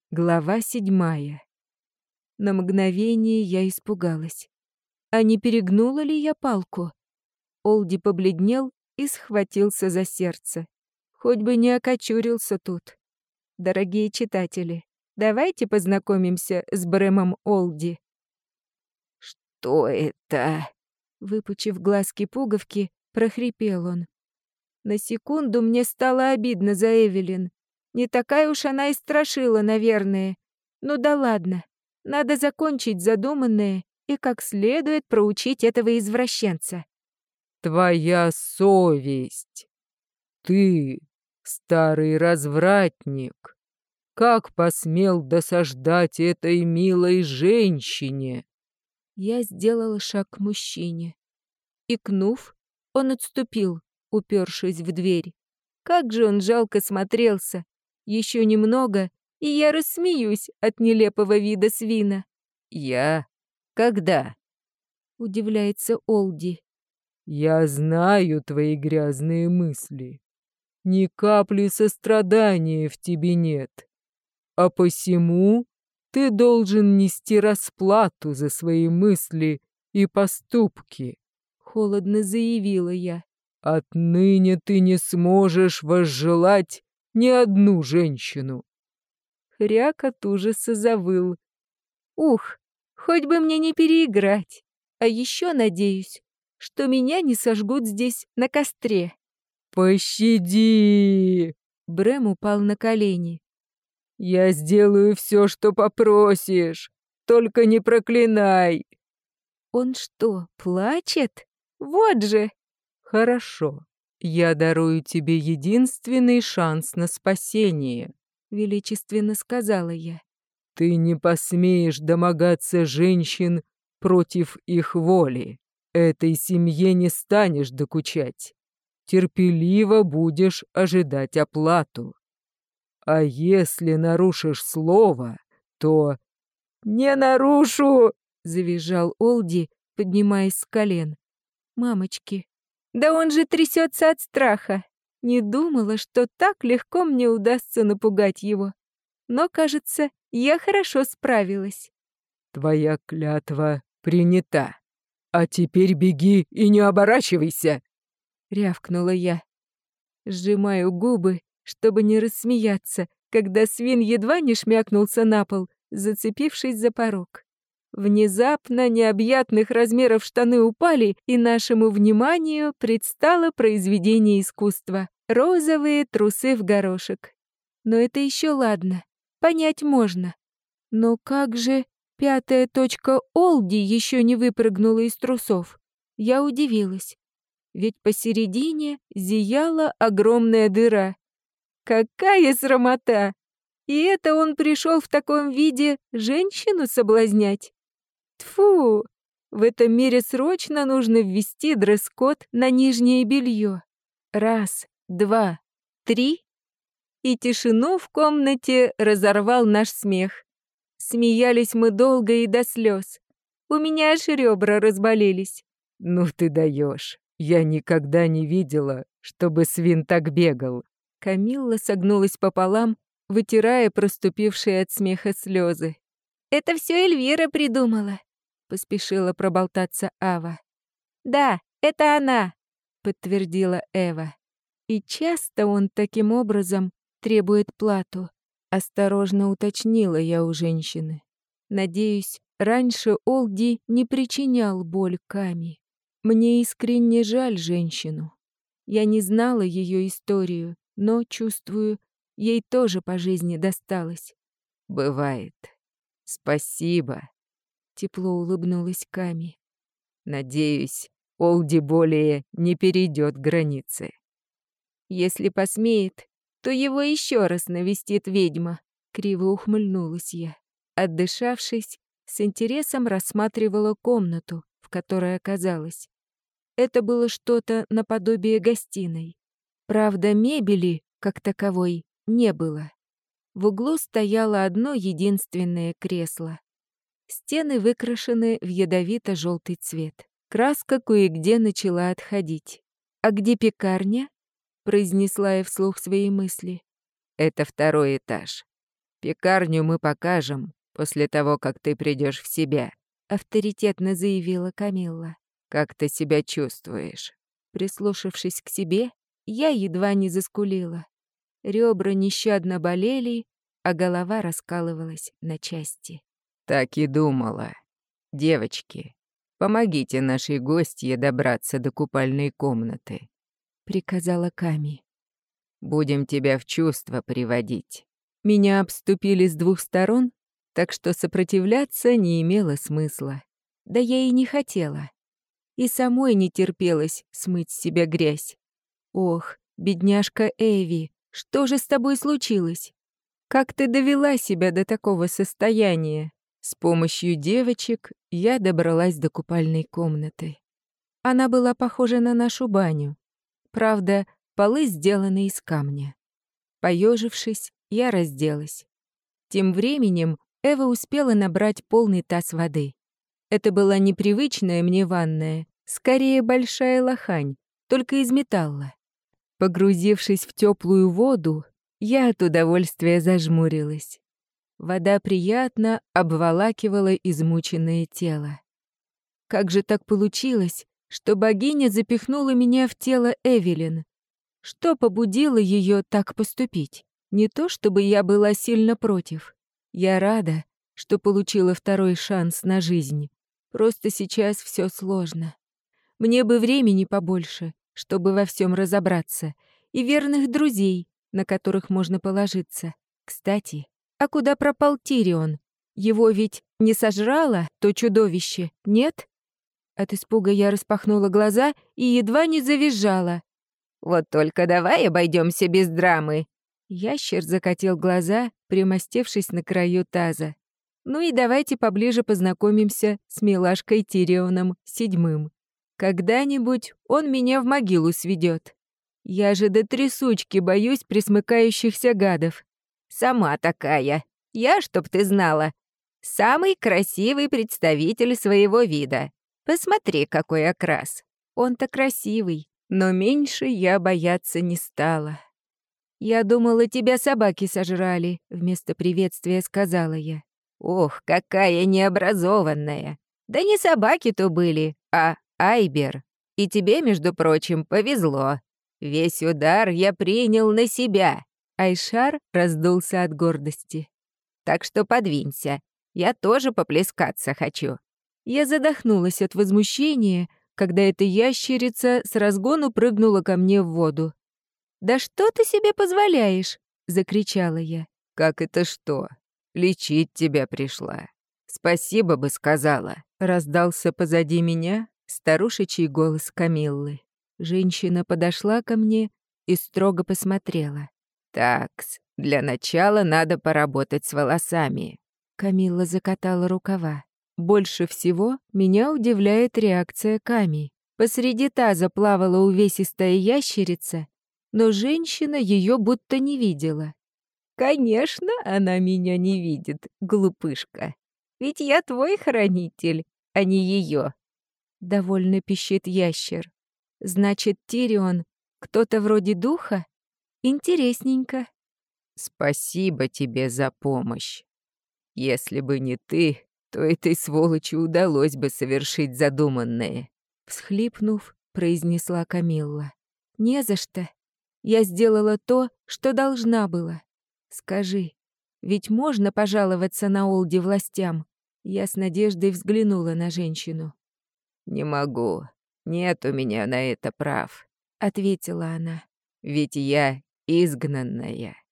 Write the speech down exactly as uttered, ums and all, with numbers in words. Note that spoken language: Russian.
Глава седьмая. На мгновение я испугалась. А не перегнула ли я палку? Олди побледнел и схватился за сердце. Хоть бы не окочурился тут. Дорогие читатели, давайте познакомимся с Брэмом Олди. «Что это?» Выпучив глазки-пуговки, прохрипел он. На секунду мне стало обидно за Эвелин. Не такая уж она и страшила, наверное. Ну да ладно, надо закончить задуманное и как следует проучить этого извращенца. «Твоя совесть. Ты, старый развратник, как посмел досаждать этой милой женщине?» Я сделала шаг к мужчине. Икнув, он отступил, упершись в дверь. Как же он жалко смотрелся. Еще немного, и я рассмеюсь от нелепого вида свина. «Я? Когда?» — удивляется Олди. «Я знаю твои грязные мысли. Ни капли сострадания в тебе нет. А посему ты должен нести расплату за свои мысли и поступки». Холодно заявила я. «Отныне ты не сможешь возжелать ни одну женщину». Хряк от ужаса завыл. Ух, хоть бы мне не переиграть. А еще надеюсь, что меня не сожгут здесь на костре. «Пощади!» Брэм упал на колени. «Я сделаю все, что попросишь, только не проклинай!» Он что, плачет? Вот же! «Хорошо, я дарую тебе единственный шанс на спасение», — величественно сказала я. «Ты не посмеешь домогаться женщин против их воли. Этой семье не станешь докучать. Терпеливо будешь ожидать оплату. А если нарушишь слово, то...» «Не нарушу!» — завизжал Олди, поднимаясь с колен. Мамочки, да он же трясется от страха. Не думала, что так легко мне удастся напугать его. Но, кажется, я хорошо справилась. «Твоя клятва принята. А теперь беги и не оборачивайся!» — рявкнула я. Сжимаю губы, чтобы не рассмеяться, когда свин едва не шмякнулся на пол, зацепившись за порог. Внезапно необъятных размеров штаны упали, и нашему вниманию предстало произведение искусства — розовые трусы в горошек. Но это еще ладно, понять можно. Но как же пятая точка Олди еще не выпрыгнула из трусов? Я удивилась, ведь посередине зияла огромная дыра. Какая срамота! И это он пришел в таком виде женщину соблазнять? Тфу! В этом мире срочно нужно ввести дресс-код на нижнее белье. Раз, два, три. И тишину в комнате разорвал наш смех. Смеялись мы долго и до слез. У меня аж ребра разболелись. «Ну ты даешь. Я никогда не видела, чтобы свин так бегал». Камилла согнулась пополам, вытирая проступившие от смеха слезы. «Это все Эльвира придумала», — поспешила проболтаться Ава. «Да, это она», — подтвердила Эва. «И часто он таким образом требует плату», — осторожно уточнила я у женщины. Надеюсь, раньше Олди не причинял боль Ками. Мне искренне жаль женщину. Я не знала ее историю, но, чувствую, ей тоже по жизни досталось. «Бывает. Спасибо», — тепло улыбнулась Ками. «Надеюсь, Олди более не перейдет границы». «Если посмеет, то его еще раз навестит ведьма», — криво ухмыльнулась я. Отдышавшись, с интересом рассматривала комнату, в которой оказалась. Это было что-то наподобие гостиной. Правда, мебели, как таковой, не было. В углу стояло одно единственное кресло. Стены выкрашены в ядовито-желтый цвет. Краска кое-где начала отходить. «А где пекарня?» — произнесла я вслух свои мысли. «Это второй этаж. Пекарню мы покажем после того, как ты придешь в себя», — авторитетно заявила Камилла. «Как ты себя чувствуешь?» Прислушавшись к себе, я едва не заскулила. Ребра нещадно болели, а голова раскалывалась на части. «Так и думала. Девочки, помогите нашей гостье добраться до купальной комнаты», — приказала Ками. «Будем тебя в чувство приводить». Меня обступили с двух сторон, так что сопротивляться не имело смысла. Да я и не хотела. И самой не терпелось смыть с себя грязь. Ох, бедняжка Эви, что же с тобой случилось? Как ты довела себя до такого состояния? С помощью девочек я добралась до купальной комнаты. Она была похожа на нашу баню. Правда, полы сделаны из камня. Поежившись, я разделась. Тем временем Эва успела набрать полный таз воды. Это была непривычная мне ванная, скорее большая лохань, только из металла. Погрузившись в теплую воду, я от удовольствия зажмурилась. Вода приятно обволакивала измученное тело. Как же так получилось, что богиня запихнула меня в тело Эвелин? Что побудило ее так поступить? Не то чтобы я была сильно против. Я рада, что получила второй шанс на жизнь. Просто сейчас все сложно. Мне бы времени побольше, чтобы во всем разобраться, и верных друзей, на которых можно положиться. Кстати, а куда пропал Тирион? Его ведь не сожрало то чудовище, нет? От испуга я распахнула глаза и едва не завизжала. «Вот только давай обойдемся без драмы!» Ящер закатил глаза, примостившись на краю таза. «Ну и давайте поближе познакомимся с милашкой Тирионом седьмым. Когда-нибудь он меня в могилу сведет. Я же до трясучки боюсь присмыкающихся гадов. Сама такая. Я, чтоб ты знала, самый красивый представитель своего вида. Посмотри, какой окрас. Он-то красивый, но меньше я бояться не стала. «Я думала, тебя собаки сожрали», — вместо приветствия сказала я. «Ох, какая необразованная! Да не собаки-то были, а Айбер. И тебе, между прочим, повезло. Весь удар я принял на себя». Айшар раздулся от гордости. «Так что подвинься, я тоже поплескаться хочу». Я задохнулась от возмущения, когда эта ящерица с разгону прыгнула ко мне в воду. «Да что ты себе позволяешь?» — закричала я. «Как это что? Лечить тебя пришла. Спасибо бы сказала», — раздался позади меня старушечий голос Камиллы. Женщина подошла ко мне и строго посмотрела. «Такс, для начала надо поработать с волосами». Камилла закатала рукава. Больше всего меня удивляет реакция Ками. Посреди таза плавала увесистая ящерица, но женщина ее будто не видела. «Конечно, она меня не видит, глупышка. Ведь я твой хранитель, а не ее. Довольно пищит ящер. «Значит, Тирион кто-то вроде духа? Интересненько». «Спасибо тебе за помощь. Если бы не ты, то этой сволочи удалось бы совершить задуманное», — всхлипнув, произнесла Камилла. «Не за что. Я сделала то, что должна была. Скажи, ведь можно пожаловаться на Олди властям?» Я с надеждой взглянула на женщину. «Не могу. Нет у меня на это прав», — ответила она. «Ведь я изгнанная».